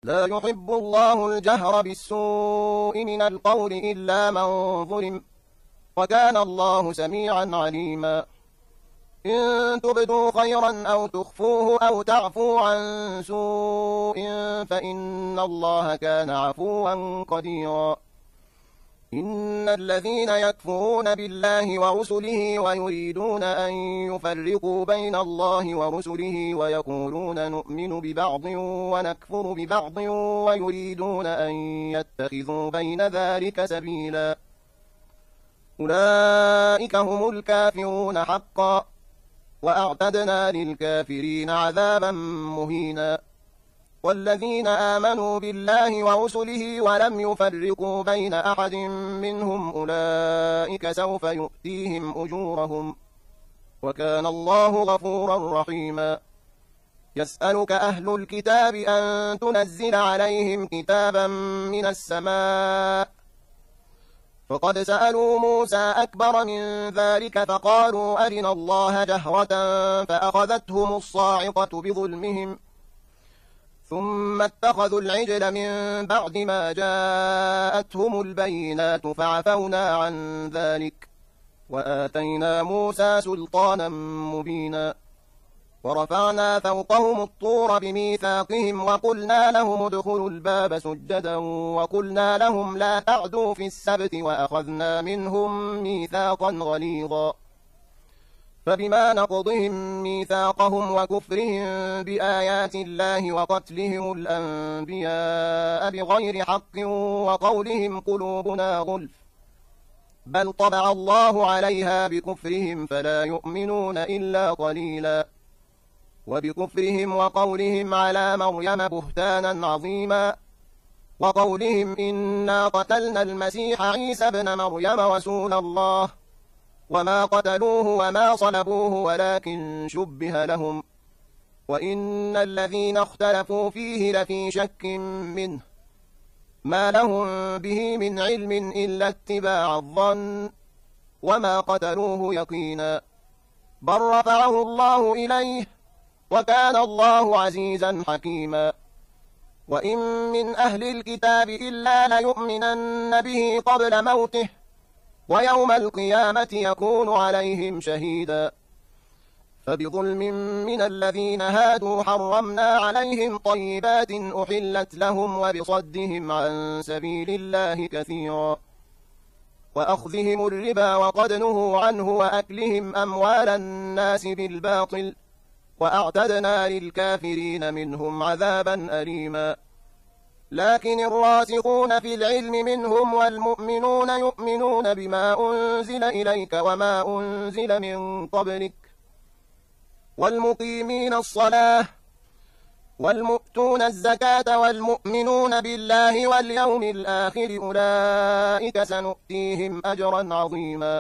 لا يحب الله الجهر بالسوء من القول إلا من ظلم، وكان الله سميعا عليما. إن تبدوا خيرا أو تخفوه أو تعفوا عن سوء فإن الله كان عفوا قديرا. إن الذين يكفرون بالله ورسله ويريدون أن يفرقوا بين الله ورسله ويقولون نؤمن ببعض ونكفر ببعض ويريدون أن يتخذوا بين ذلك سبيلا، أولئك هم الكافرون حقا، وأعتدنا للكافرين عذابا مهينا. والذين آمنوا بالله ورسله ولم يفرقوا بين أحد منهم أولئك سوف يؤتيهم أجورهم، وكان الله غفورا رحيما. يسألك أهل الكتاب أن تنزل عليهم كتابا من السماء، فقد سألوا موسى أكبر من ذلك فقالوا أرنا الله جهرة فأخذتهم الصاعقة بظلمهم، ثم اتخذوا العجل من بعد ما جاءتهم البينات فعفونا عن ذلك، وآتينا موسى سلطانا مبينا. ورفعنا فوقهم الطور بميثاقهم وقلنا لهم ادخلوا الباب سجدا وقلنا لهم لا تعدوا في السبت وأخذنا منهم ميثاقا غليظا. فبما نقضهم ميثاقهم وكفرهم بآيات الله وقتلهم الأنبياء بغير حق وقولهم قلوبنا غلف، بل طبع الله عليها بكفرهم فلا يؤمنون إلا قليلا. وبكفرهم وقولهم على مريم بهتانا عظيما، وقولهم إنا قتلنا المسيح عيسى ابن مريم رسول الله وما قتلوه وما صلبوه ولكن شبه لهم، وإن الذين اختلفوا فيه لفي شك منه، ما لهم به من علم إلا اتباع الظن، وما قتلوه يقينا، بل رفعه الله إليه، وكان الله عزيزا حكيما. وإن من أهل الكتاب إلا ليؤمنن به قبل موته، ويوم القيامة يكون عليهم شهيدا. فبظلم من الذين هادوا حرمنا عليهم طيبات أحلت لهم وبصدهم عن سبيل الله كثيرا، وأخذهم الربا وقد نهوا عنه وأكلهم أموال الناس بالباطل، وأعتدنا للكافرين منهم عذابا أليما. لكن الراسخون في العلم منهم والمؤمنون يؤمنون بما أنزل إليك وما أنزل من قبلك، والمقيمين الصلاة والمؤتون الزكاة والمؤمنون بالله واليوم الآخر أولئك سنؤتيهم أجرا عظيما.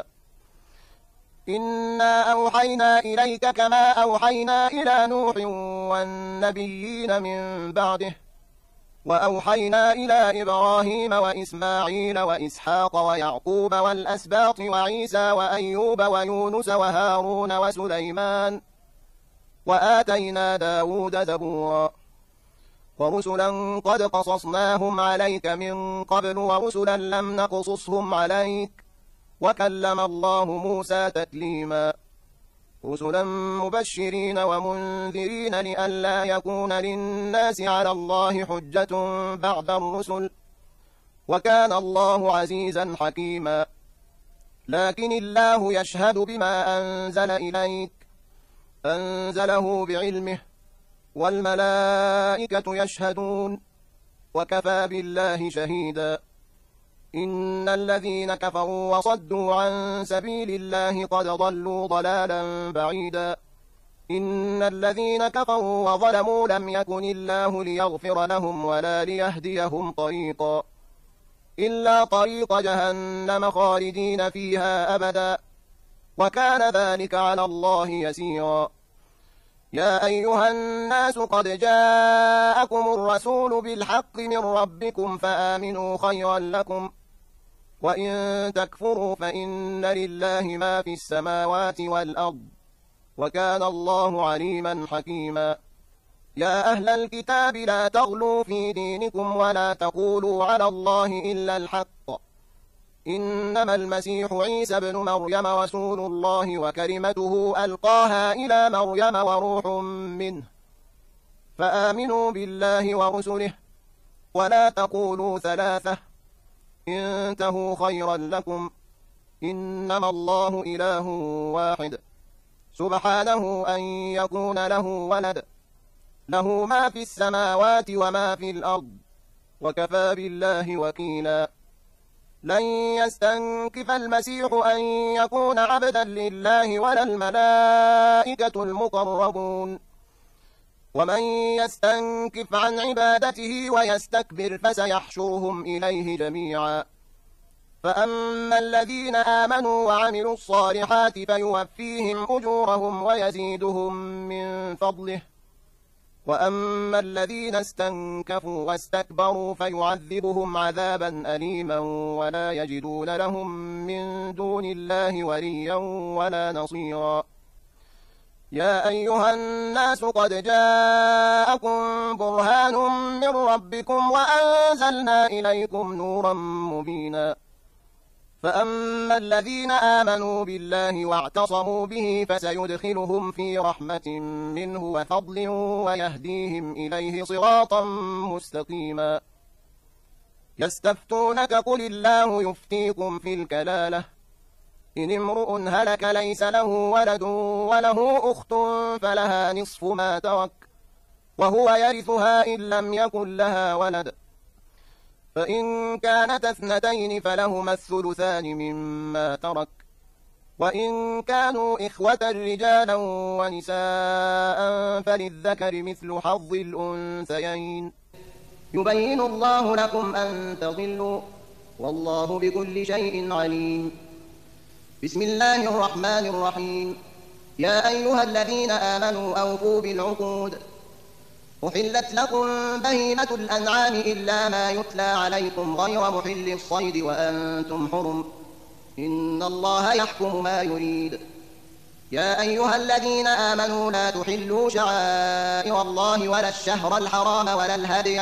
إنا أوحينا إليك كما أوحينا إلى نوح والنبيين من بعده، وأوحينا إلى إبراهيم وإسماعيل وإسحاق ويعقوب والأسباط وعيسى وأيوب ويونس وهارون وسليمان، وآتينا داود زبورا. ورسلا قد قصصناهم عليك من قبل ورسلا لم نقصصهم عليك، وكلم الله موسى تكليما. رسلا مبشرين ومنذرين لئلا يكون للناس على الله حجة بعد الرسل، وكان الله عزيزا حكيما. لكن الله يشهد بما أنزل إليك، أنزله بعلمه، والملائكة يشهدون، وكفى بالله شهيدا. إن الذين كفروا وصدوا عن سبيل الله قد ضلوا ضلالا بعيدا. إن الذين كفروا وظلموا لم يكن الله ليغفر لهم ولا ليهديهم طريقا، إلا طريق جهنم خالدين فيها أبدا، وكان ذلك على الله يسيرا. يا أيها الناس قد جاءكم الرسول بالحق من ربكم فآمنوا خيرا لكم، وإن تكفروا فإن لله ما في السماوات والأرض، وكان الله عليما حكيما. يا أهل الكتاب لا تغلوا في دينكم ولا تقولوا على الله إلا الحق، إنما المسيح عيسى بن مريم رسول الله وكلمته ألقاها إلى مريم وروح منه، فآمنوا بالله ورسله ولا تقولوا ثلاثة، انتهوا خيرا لكم، إنما الله إله واحد سبحانه أن يكون له ولد، له ما في السماوات وما في الأرض وكفى بالله وكيلا. لن يستنكف المسيح أن يكون عبدا لله ولا الملائكة المقربون، ومن يستنكف عن عبادته ويستكبر فسيحشرهم إليه جميعا. فأما الذين آمنوا وعملوا الصالحات فيوفيهم أجورهم ويزيدهم من فضله، وأما الذين استنكفوا واستكبروا فيعذبهم عذابا أليما ولا يجدون لهم من دون الله وليا ولا نصيرا. يا أيها الناس قد جاءكم برهان من ربكم وأنزلنا إليكم نورا مبينا. فأما الذين آمنوا بالله واعتصموا به فسيدخلهم في رحمة منه وفضل ويهديهم إليه صراطا مستقيما. يستفتونك قل الله يفتيكم في الكلالة، إن امرؤ هلك ليس له ولد وله أخت فلها نصف ما ترك وهو يرثها إن لم يكن لها ولد، فإن كانت اثنتين فلهما الثلثان مما ترك، وإن كانوا إخوة رجالا ونساء فللذكر مثل حظ الأنثيين، يبين الله لكم أن تضلوا والله بكل شيء عليم. بسم الله الرحمن الرحيم. يا أيها الذين آمنوا أوفوا بالعقود، أحلت لكم بهيمة الأنعام إلا ما يتلى عليكم غير محل الصيد وأنتم حرم، إن الله يحكم ما يريد. يا أيها الذين آمنوا لا تحلوا شعائر الله ولا الشهر الحرام ولا الهدي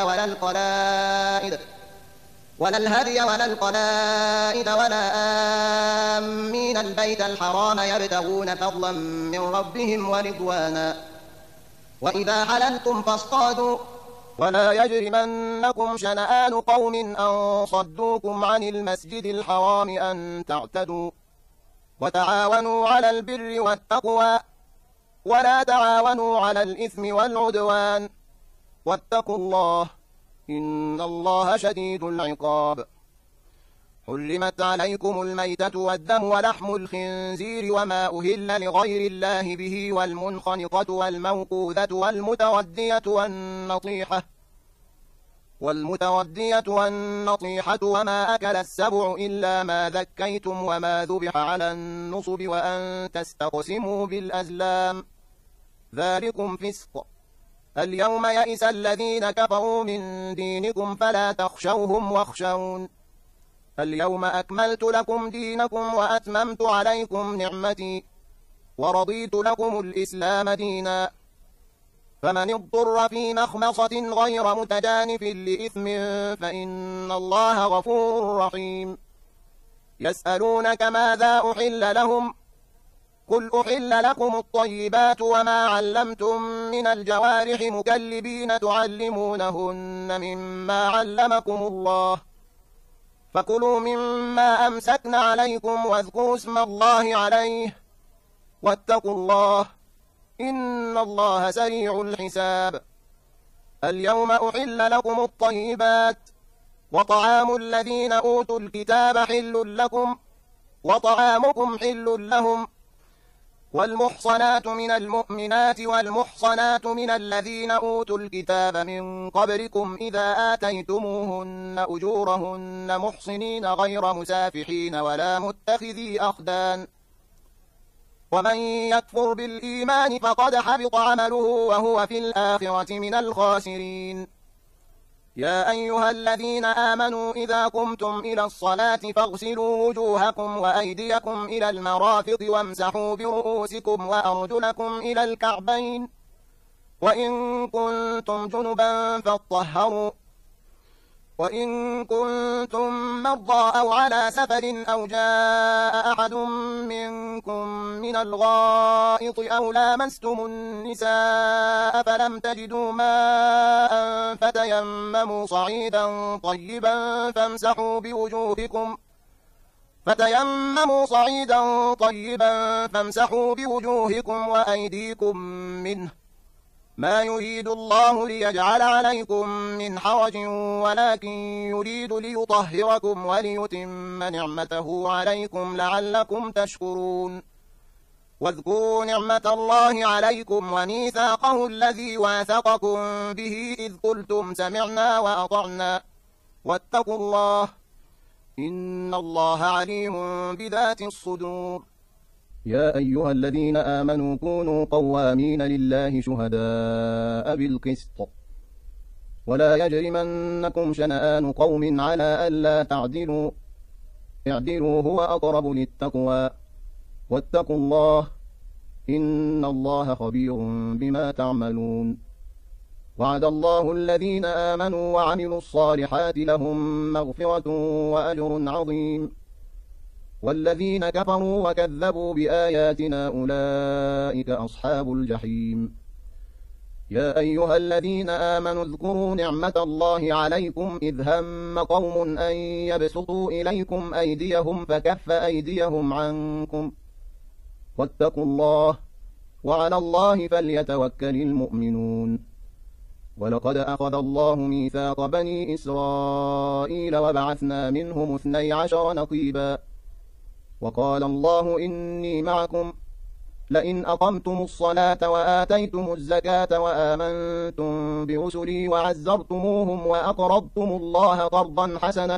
ولا القلائد ولا آمين البيت الحرام يبتغون فضلا من ربهم ورضوانا، وإذا حللتم فاصطادوا، ولا يجرمنكم شنآن قوم أن صدوكم عن المسجد الحرام أن تعتدوا، وتعاونوا على البر والتقوى ولا تعاونوا على الإثم والعدوان، واتقوا الله إن الله شديد العقاب. حرمت عليكم الميتة والدم ولحم الخنزير وما أهل لغير الله به والمنخنقة والموقوذة والمتردية والنطيحة وما أكل السبع إلا ما ذكيتم وما ذبح على النصب وأن تستقسموا بالأزلام، ذلكم فسق. اليوم يئس الذين كفروا من دينكم فلا تخشوهم واخشون، اليوم أكملت لكم دينكم وأتممت عليكم نعمتي ورضيت لكم الإسلام دينا. فمن اضطر في مخمصة غير متجانف لإثم فإن الله غفور رحيم. يسألونك ماذا أحل لهم، قل أحل لكم الطيبات وما علمتم من الجوارح مكلبين تعلمونهن مما علمكم الله، فكلوا مما أمسكن عليكم واذكروا اسم الله عليه واتقوا الله إن الله سريع الحساب. اليوم أحل لكم الطيبات وطعام الذين أوتوا الكتاب حل لكم وطعامكم حل لهم، والمحصنات من المؤمنات والمحصنات من الذين أوتوا الكتاب من قبلكم إذا آتيتموهن أجورهن محصنين غير مسافحين ولا متخذي أخدان، ومن يكفر بالإيمان فقد حبط عمله وهو في الآخرة من الخاسرين. يا أيها الذين آمنوا إذا قمتم إلى الصلاة فاغسلوا وجوهكم وأيديكم إلى المرافق وامسحوا برؤوسكم وأرجلكم إلى الكعبين، وإن كنتم جنبا فاطهروا وإن كنتم مرضى أو على سفر أو جاء أحد منكم من الغائط أو لامستم النساء فلم تجدوا ماء فتيمموا صعيدا طيبا فامسحوا بوجوهكم وأيديكم منه ما يريد الله ليجعل عليكم من حرج ولكن يريد ليطهركم وليتم نعمته عليكم لعلكم تشكرون واذكروا نعمة الله عليكم وميثاقه الذي واثقكم به إذ قلتم سمعنا وأطعنا واتقوا الله إن الله عليم بذات الصدور يا أيها الذين آمنوا كونوا قوامين لله شهداء بالقسط ولا يجرمنكم شنآن قوم على ألا تعدلوا اعدلوا هو أقرب للتقوى واتقوا الله إن الله خبير بما تعملون وعد الله الذين آمنوا وعملوا الصالحات لهم مغفرة وأجر عظيم والذين كفروا وكذبوا بآياتنا أولئك أصحاب الجحيم يا أيها الذين آمنوا اذكروا نعمة الله عليكم إذ هم قوم أن يبسطوا إليكم أيديهم فكف أيديهم عنكم واتقوا الله وعلى الله فليتوكل المؤمنون ولقد أخذ الله ميثاق بني إسرائيل وبعثنا منهم 12 نقيبا وقال الله إني معكم لئن أقمتم الصلاة وآتيتم الزكاة وآمنتم برسلي وعزرتموهم وأقرضتم الله قرضا حسنا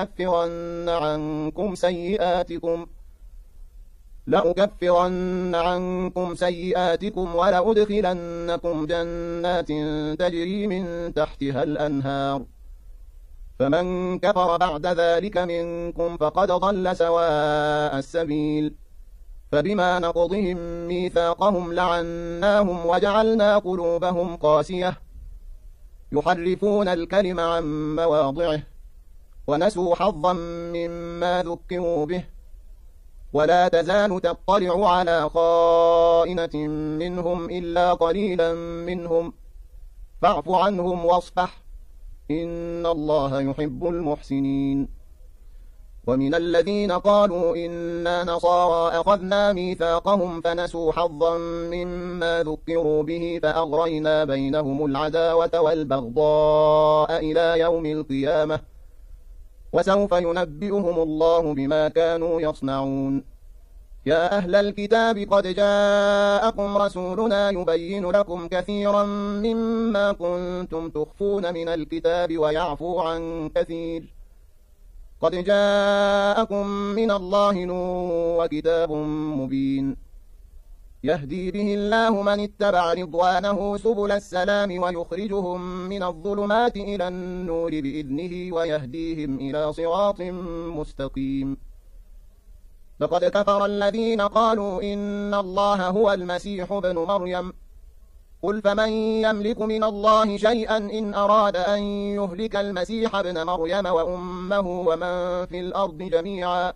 لأكفرن عنكم سيئاتكم ولأدخلنكم جنات تجري من تحتها الأنهار فمن كفر بعد ذلك منكم فقد ضل سواء السبيل فبما نقضهم ميثاقهم لعناهم وجعلنا قلوبهم قاسية يحرفون الكلم عن مواضعه ونسوا حظا مما ذكروا به ولا تزال تطلع على خائنة منهم إلا قليلا منهم فاعف عنهم واصفح إن الله يحب المحسنين ومن الذين قالوا إنا نصارى أخذنا ميثاقهم فنسوا حظا مما ذكروا به فأغرينا بينهم العداوة والبغضاء إلى يوم القيامة وسوف ينبئهم الله بما كانوا يصنعون يا أهل الكتاب قد جاءكم رسولنا يبين لكم كثيرا مما كنتم تخفون من الكتاب ويعفو عن كثير قد جاءكم من الله نور وكتاب مبين يهدي به الله من اتبع رضوانه سبل السلام ويخرجهم من الظلمات إلى النور بإذنه ويهديهم إلى صراط مستقيم لقد كفر الذين قالوا إن الله هو المسيح ابن مريم قل فمن يملك من الله شيئا إن أراد أن يهلك المسيح ابن مريم وأمه ومن في الأرض جميعا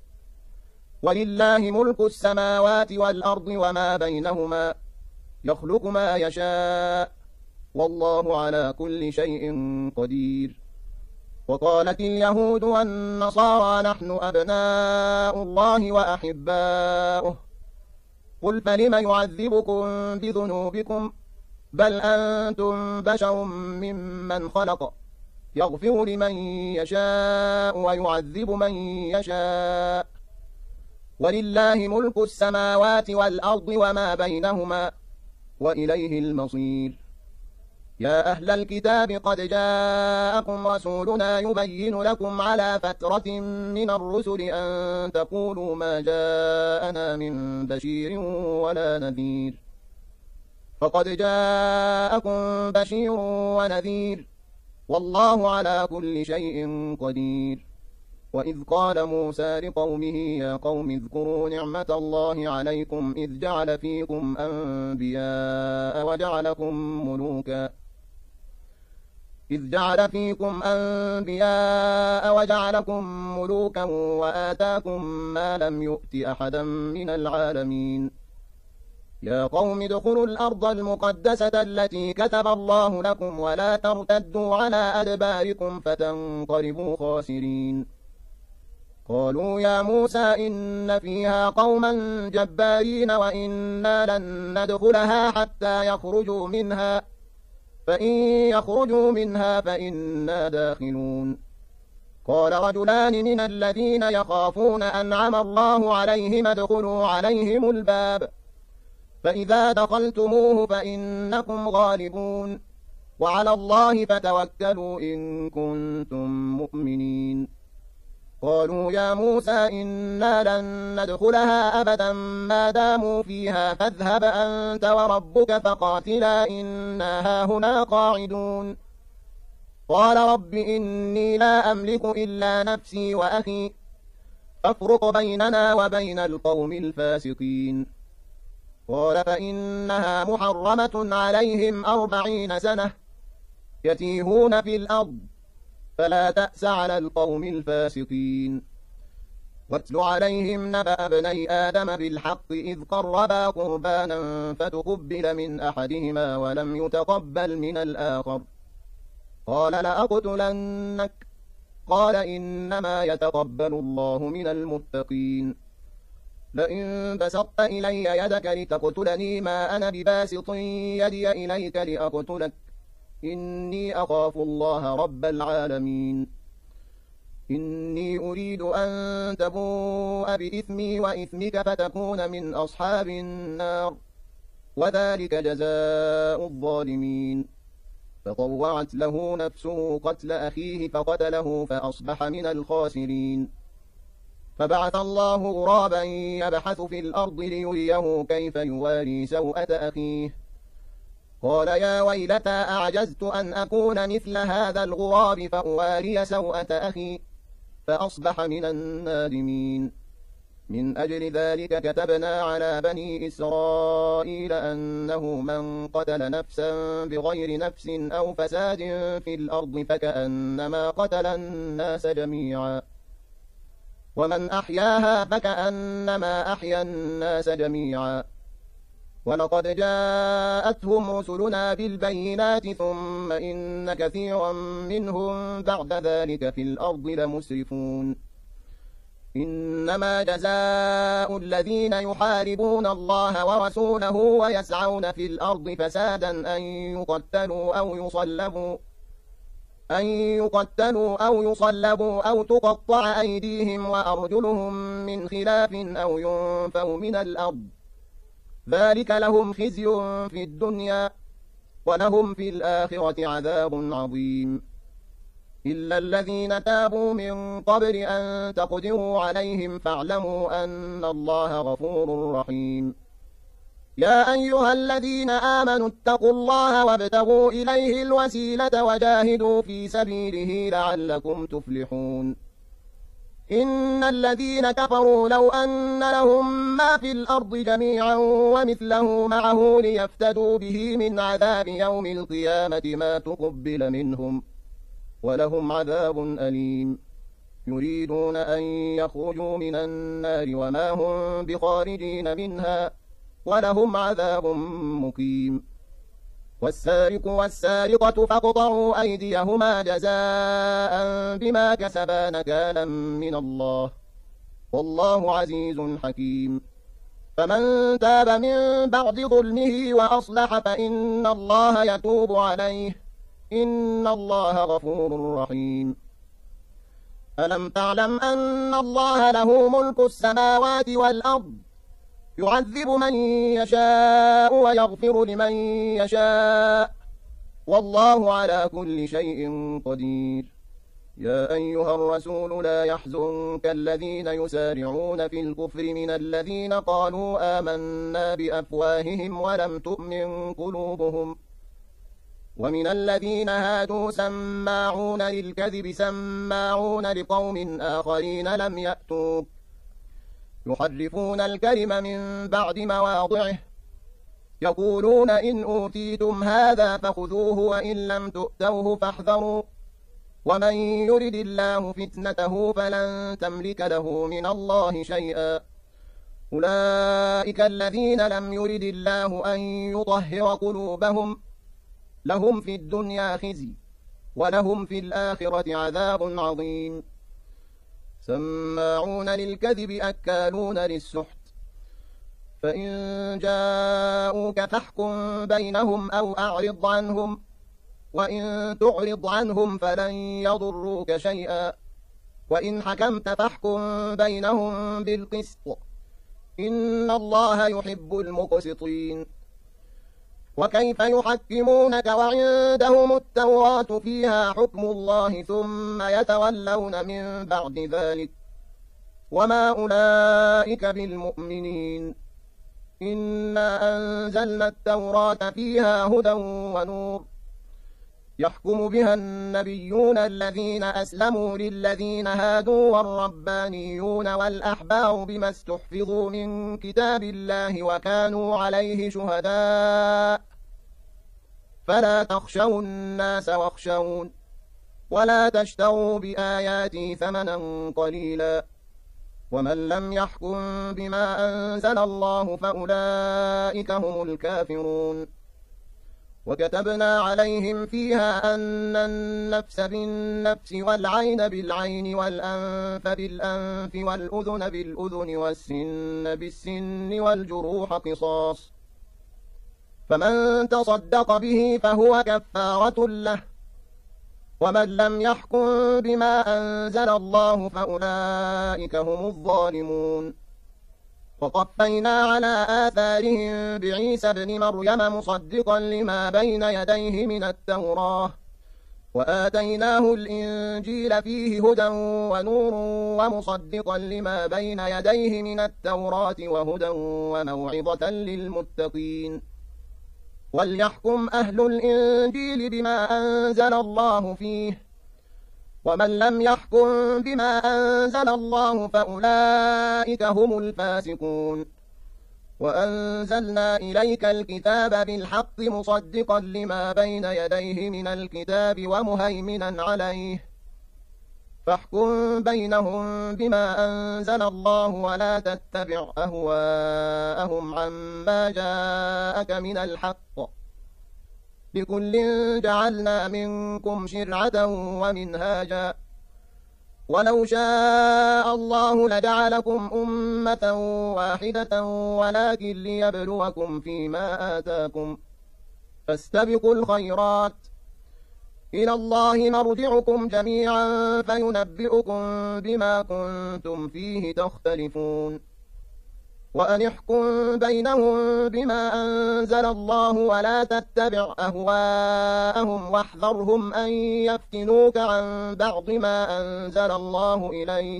ولله ملك السماوات والأرض وما بينهما يخلق ما يشاء والله على كل شيء قدير وقالت اليهود والنصارى نحن أبناء الله وأحباؤه قل فلم يعذبكم بذنوبكم بل أنتم بشر ممن خلق يغفر لمن يشاء ويعذب من يشاء ولله ملك السماوات والأرض وما بينهما وإليه المصير يا أهل الكتاب قد جاءكم رسولنا يبين لكم على فترة من الرسل أن تقولوا ما جاءنا من بشير ولا نذير فقد جاءكم بشير ونذير والله على كل شيء قدير وإذ قال موسى لقومه يا قوم اذكروا نعمة الله عليكم إذ جعل فيكم أنبياء وجعلكم ملوكا وآتاكم ما لم يؤت أحدا من العالمين يا قوم ادخلوا الأرض المقدسة التي كتب الله لكم ولا ترتدوا على أدباركم فتنقلبوا خاسرين قالوا يا موسى إن فيها قوما جبارين وإنا لن ندخلها حتى يخرجوا منها فإن يخرجوا منها فإنا داخلون قال رجلان من الذين يخافون أنعم الله عليهم ادخلوا عليهم الباب فإذا دخلتموه فإنكم غالبون وعلى الله فتوكلوا إن كنتم مؤمنين قالوا يا موسى إنا لن ندخلها أبدا ما داموا فيها فاذهب أنت وربك فقاتلا إنا هاهنا قاعدون قال رب إني لا أملك إلا نفسي وأخي فافرق بيننا وبين القوم الفاسقين قال فإنها محرمة عليهم 40 سنة يتيهون في الأرض فلا تأس على القوم الفاسقين واتل عليهم نبأ ابني آدم بالحق إذ قربا قربانا فتقبل من أحدهما ولم يتقبل من الآخر قال لأقتلنك قال إنما يتقبل الله من المتقين لئن بسطت إلي يدك لتقتلني ما أنا بباسط يدي إليك لأقتلك إني أخاف الله رب العالمين إني أريد أن تبوء بإثمي وإثمك فتكون من أصحاب النار وذلك جزاء الظالمين فطوعت له نفسه قتل أخيه فقتله فأصبح من الخاسرين فبعث الله غرابا يبحث في الأرض ليريه كيف يواري سوءة أخيه قال يا ويلتى أعجزت أن أكون مثل هذا الغراب فأواري سوءة أخي فأصبح من النادمين من أجل ذلك كتبنا على بني إسرائيل أنه من قتل نفسا بغير نفس أو فساد في الأرض فكأنما قتل الناس جميعا ومن أحياها فكأنما أحيا الناس جميعا ولقد جاءتهم رسلنا بالبينات ثم إن كثيرا منهم بعد ذلك في الأرض لمسرفون إنما جزاء الذين يحاربون الله ورسوله ويسعون في الأرض فسادا أن يقتلوا أو يصلبوا أو تقطع أيديهم وأرجلهم من خلاف أو ينفوا من الأرض ذلك لهم خزي في الدنيا ولهم في الآخرة عذاب عظيم إلا الذين تابوا من قبل أن تقدروا عليهم فاعلموا أن الله غفور رحيم يا أيها الذين آمنوا اتقوا الله وابتغوا إليه الوسيلة وجاهدوا في سبيله لعلكم تفلحون إن الذين كفروا لو أن لهم ما في الأرض جميعا ومثله معه ليفتدوا به من عذاب يوم القيامة ما تقبل منهم ولهم عذاب أليم يريدون أن يخرجوا من النار وما هم بخارجين منها ولهم عذاب مقيم والسارق والسارقة فاقطعوا أيديهما جزاء بما كسبا نكالا من الله والله عزيز حكيم فمن تاب من بعد ظلمه وأصلح فإن الله يتوب عليه إن الله غفور رحيم ألم تعلم أن الله له ملك السماوات والأرض يعذب من يشاء ويغفر لمن يشاء والله على كل شيء قدير يا أيها الرسول لا يحزنك الذين يسارعون في الكفر من الذين قالوا آمنا بأفواههم ولم تؤمن قلوبهم ومن الذين هادوا سماعون للكذب سماعون لقوم آخرين لم يأتوك يحرفون الكلم من بعد مواضعه يقولون إن أوتيتم هذا فخذوه وإن لم تؤتوه فاحذروا ومن يرد الله فتنته فلن تملك له من الله شيئا أولئك الذين لم يرد الله أن يطهر قلوبهم لهم في الدنيا خزي ولهم في الآخرة عذاب عظيم سماعون للكذب أكالون للسحت فإن جاءوك فاحكم بينهم أو أعرض عنهم وإن تعرض عنهم فلن يضروك شيئا وإن حكمت فاحكم بينهم بالقسط إن الله يحب المقسطين وكيف يحكمونك وعندهم التوراة فيها حكم الله ثم يتولون من بعد ذلك وما أولئك بالمؤمنين إنا أنزلنا التوراة فيها هدى ونور يحكم بها النبيون الذين أسلموا للذين هادوا والربانيون والأحبار بما استحفظوا من كتاب الله وكانوا عليه شهداء فلا تخشوا الناس واخشون ولا تشتروا بآياتي ثمنا قليلا ومن لم يحكم بما أنزل الله فأولئك هم الكافرون وكتبنا عليهم فيها أن النفس بالنفس والعين بالعين والأنف بالأنف والأذن بالأذن والسن بالسن والجروح قصاص فمن تصدق به فهو كفارة له ومن لم يحكم بما أنزل الله فأولئك هم الظالمون وقفينا على آثارهم بعيسى ابن مريم مصدقا لما بين يديه من التوراة وآتيناه الإنجيل فيه هدى ونور ومصدقا لما بين يديه من التوراة وهدى وموعظة للمتقين وليحكم أهل الإنجيل بما أنزل الله فيه ومن لم يحكم بما أنزل الله فأولئك هم الفاسقون وأنزلنا إليك الكتاب بالحق مصدقا لما بين يديه من الكتاب ومهيمنا عليه فاحكم بينهم بما أنزل الله ولا تتبع أهواءهم عما جاءك من الحق لكل جعلنا منكم شرعة ومنهاجا ولو شاء الله لجعلكم أمة واحدة ولكن ليبلوكم فيما آتاكم فاستبقوا الخيرات إلى الله مرجعكم جميعا فينبئكم بما كنتم فيه تختلفون وأن احكم بينهم بما أنزل الله ولا تتبع أهواءهم واحذرهم أن يفتنوك عن بعض ما أنزل الله إليك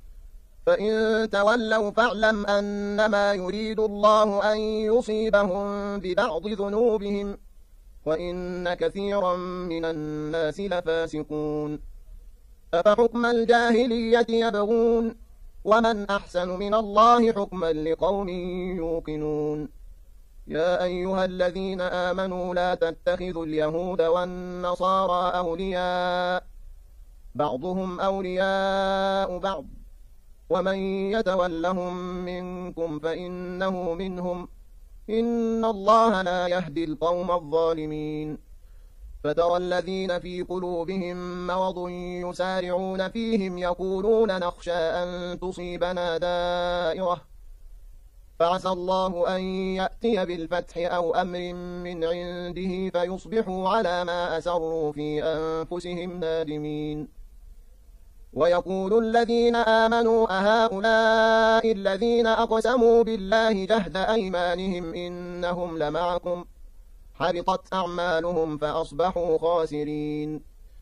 فإن تولوا فاعلم أنما يريد الله أن يصيبهم ببعض ذنوبهم وإن كثيرا من الناس لفاسقون أفحكم الجاهلية يبغون ومن أحسن من الله حكما لقوم يوقنون يا أيها الذين آمنوا لا تتخذوا اليهود والنصارى أولياء بعضهم أولياء بعض ومن يتولهم منكم فإنه منهم إن الله لا يهدي القوم الظالمين فترى الذين في قلوبهم مرض يسارعون فيهم يقولون نخشى أن تصيبنا دائرة فعسى الله أن يأتي بالفتح أو أمر من عنده فيصبحوا على ما أسروا في أنفسهم نادمين ويقول الذين آمنوا أهؤلاء الذين أقسموا بالله جهد أيمانهم إنهم لمعكم حبطت أعمالهم فأصبحوا خاسرين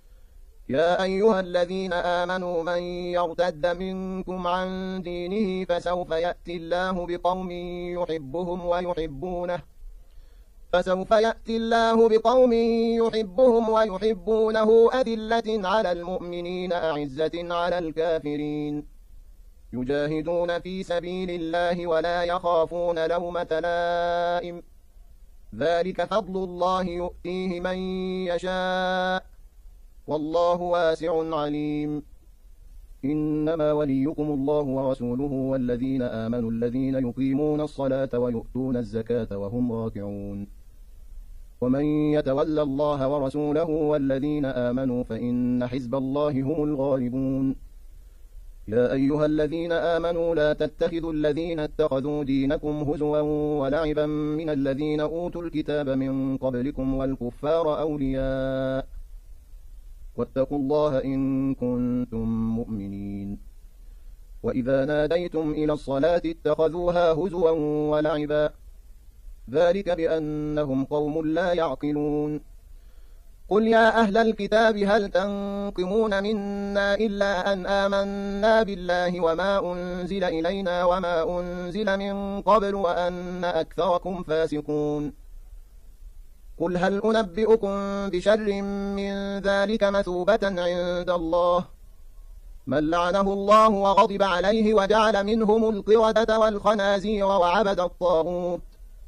يا أيها الذين آمنوا من يرتد منكم عن دينه فسوف يأتي الله بقوم يحبهم ويحبونه فسوف يأتي الله بقوم يحبهم ويحبونه أذلة على المؤمنين أعزة على الكافرين يجاهدون في سبيل الله ولا يخافون لومة لائم ذلك فضل الله يؤتيه من يشاء والله واسع عليم إنما وليكم الله ورسوله والذين آمنوا الذين يقيمون الصلاة ويؤتون الزكاة وهم راكعون ومن يتولى الله ورسوله والذين آمنوا فإن حزب الله هم الغالبون يا أيها الذين آمنوا لا تتخذوا الذين اتخذوا دينكم هزوا ولعبا من الذين أوتوا الكتاب من قبلكم والكفار أولياء واتقوا الله إن كنتم مؤمنين وإذا ناديتم إلى الصلاة اتخذوها هزوا ولعبا ذلك بأنهم قوم لا يعقلون قل يا أهل الكتاب هل تنقمون منا إلا أن آمنا بالله وما أنزل إلينا وما أنزل من قبل وأن أكثركم فاسقون قل هل أنبئكم بشر من ذلك مثوبة عند الله من لعنه الله وغضب عليه وجعل منهم القردة والخنازير وعبد الطاغوت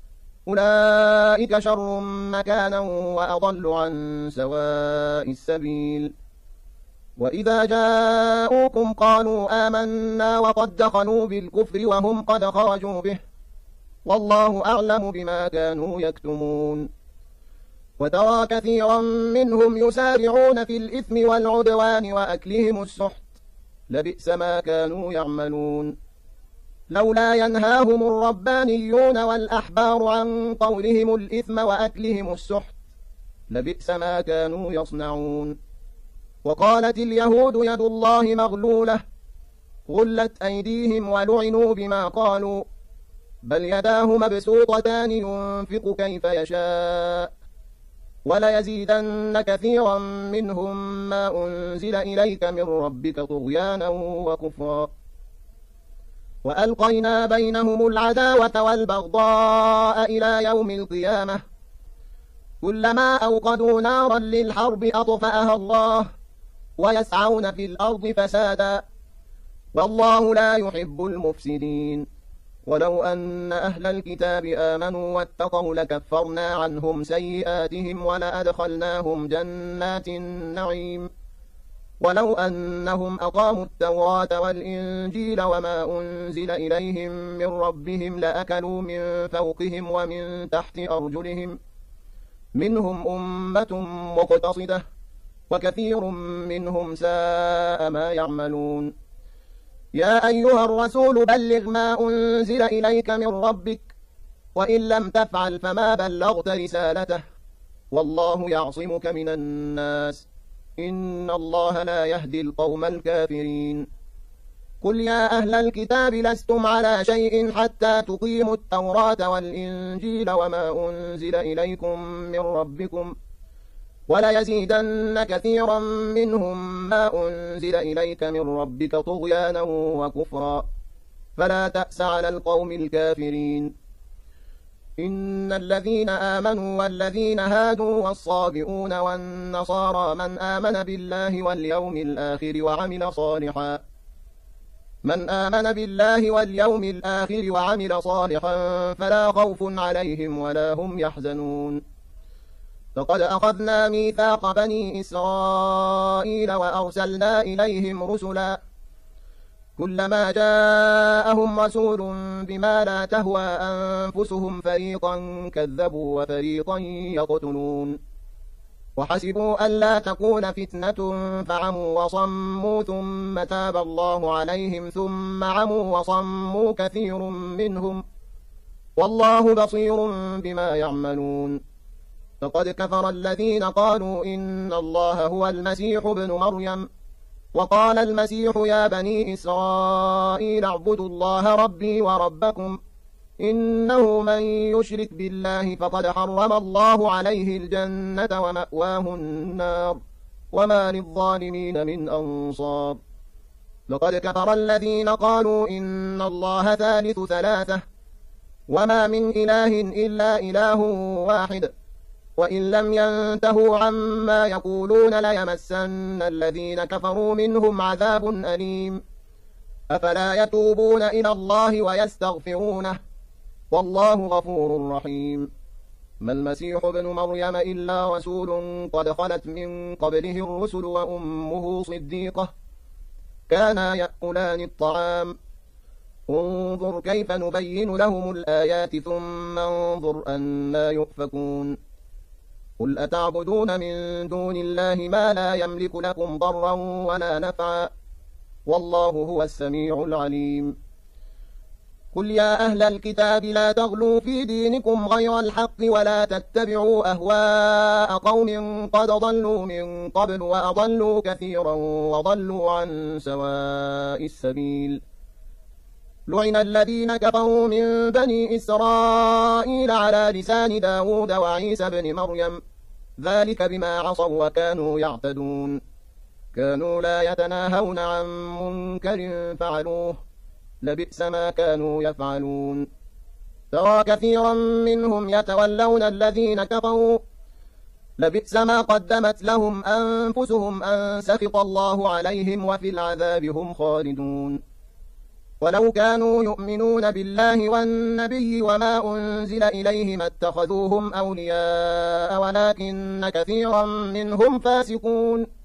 أولئك شر مكانا وأضل عن سواء السبيل وإذا جاءوكم قالوا آمنا وقد دخلوا بالكفر وهم قد خرجوا به والله أعلم بما كانوا يكتمون وترى كثيرا منهم يسارعون في الإثم والعدوان وأكلهم السحت لبئس ما كانوا يعملون لولا ينهاهم الربانيون والأحبار عن قولهم الإثم وأكلهم السحت لبئس ما كانوا يصنعون وقالت اليهود يد الله مغلولة غلت أيديهم ولعنوا بما قالوا بل يداه مبسوطتان ينفق كيف يشاء وليزيدن كثيرا منهم ما أنزل إليك من ربك طغيانا وكفرا وألقينا بينهم العداوة والبغضاء إلى يوم القيامة كلما أوقدوا نارا للحرب أطفأها الله ويسعون في الأرض فسادا والله لا يحب المفسدين ولو أن أهل الكتاب آمنوا واتقوا لكفرنا عنهم سيئاتهم ولأدخلناهم جنات النعيم ولو أنهم أقاموا التوراة والإنجيل وما أنزل إليهم من ربهم لأكلوا من فوقهم ومن تحت أرجلهم منهم أمة مقتصدة وكثير منهم ساء ما يعملون يا أيها الرسول بلغ ما أنزل إليك من ربك وإن لم تفعل فما بلغت رسالته والله يعصمك من الناس إن الله لا يهدي القوم الكافرين قل يا أهل الكتاب لستم على شيء حتى تقيموا التوراة والإنجيل وما أنزل إليكم من ربكم وليزيدن كثيرا منهم ما أنزل إليك من ربك طغيانا وكفرا فلا تأس على القوم الكافرين إن الذين آمنوا والذين هادوا والصابئون والنصارى من آمن بالله واليوم الآخر وعمل صالحا فلا خوف عليهم ولا هم يحزنون لقد أخذنا ميثاق بني إسرائيل وأرسلنا إليهم رسلا كلما جاءهم رسول بما لا تهوى أنفسهم فريقا كذبوا وفريقا يقتلون وحسبوا ألا تكون فتنة فعموا وصموا ثم تاب الله عليهم ثم عموا وصموا كثير منهم والله بصير بما يعملون فقد كفر الذين قالوا إن الله هو المسيح ابن مريم وقال المسيح يا بني إسرائيل اعبدوا الله ربي وربكم إنه من يشرك بالله فقد حرم الله عليه الجنة ومأواه النار وما للظالمين من أنصار لقد كفر الذين قالوا إن الله ثالث ثلاثة وما من إله إلا إله واحد وإن لم ينتهوا عما يقولون ليمسن الذين كفروا منهم عذاب أليم أفلا يتوبون إلى الله ويستغفرونه والله غفور رحيم ما المسيح ابن مريم إلا رسول قد خلت من قبله الرسل وأمه صديقة كانا يأكلان الطعام انظر كيف نبين لهم الآيات ثم انظر أنا يؤفكون قل أتعبدون من دون الله ما لا يملك لكم ضرا ولا نفعا والله هو السميع العليم قل يا أهل الكتاب لا تغلوا في دينكم غير الحق ولا تتبعوا أهواء قوم قد ضلوا من قبل وأضلوا كثيرا وضلوا عن سواء السبيل لعن الذين كفروا من بني إسرائيل على لسان داود وعيسى بن مريم ذلك بما عصوا وكانوا يعتدون كانوا لا يتناهون عن منكر فعلوه لبئس ما كانوا يفعلون ترى كثيرا منهم يتولون الذين كفروا لبئس ما قدمت لهم أنفسهم أن سخط الله عليهم وفي العذاب هم خالدون ولو كانوا يؤمنون بالله والنبي وما أنزل إليه ما اتخذوهم أولياء ولكن كثيرا منهم فاسقون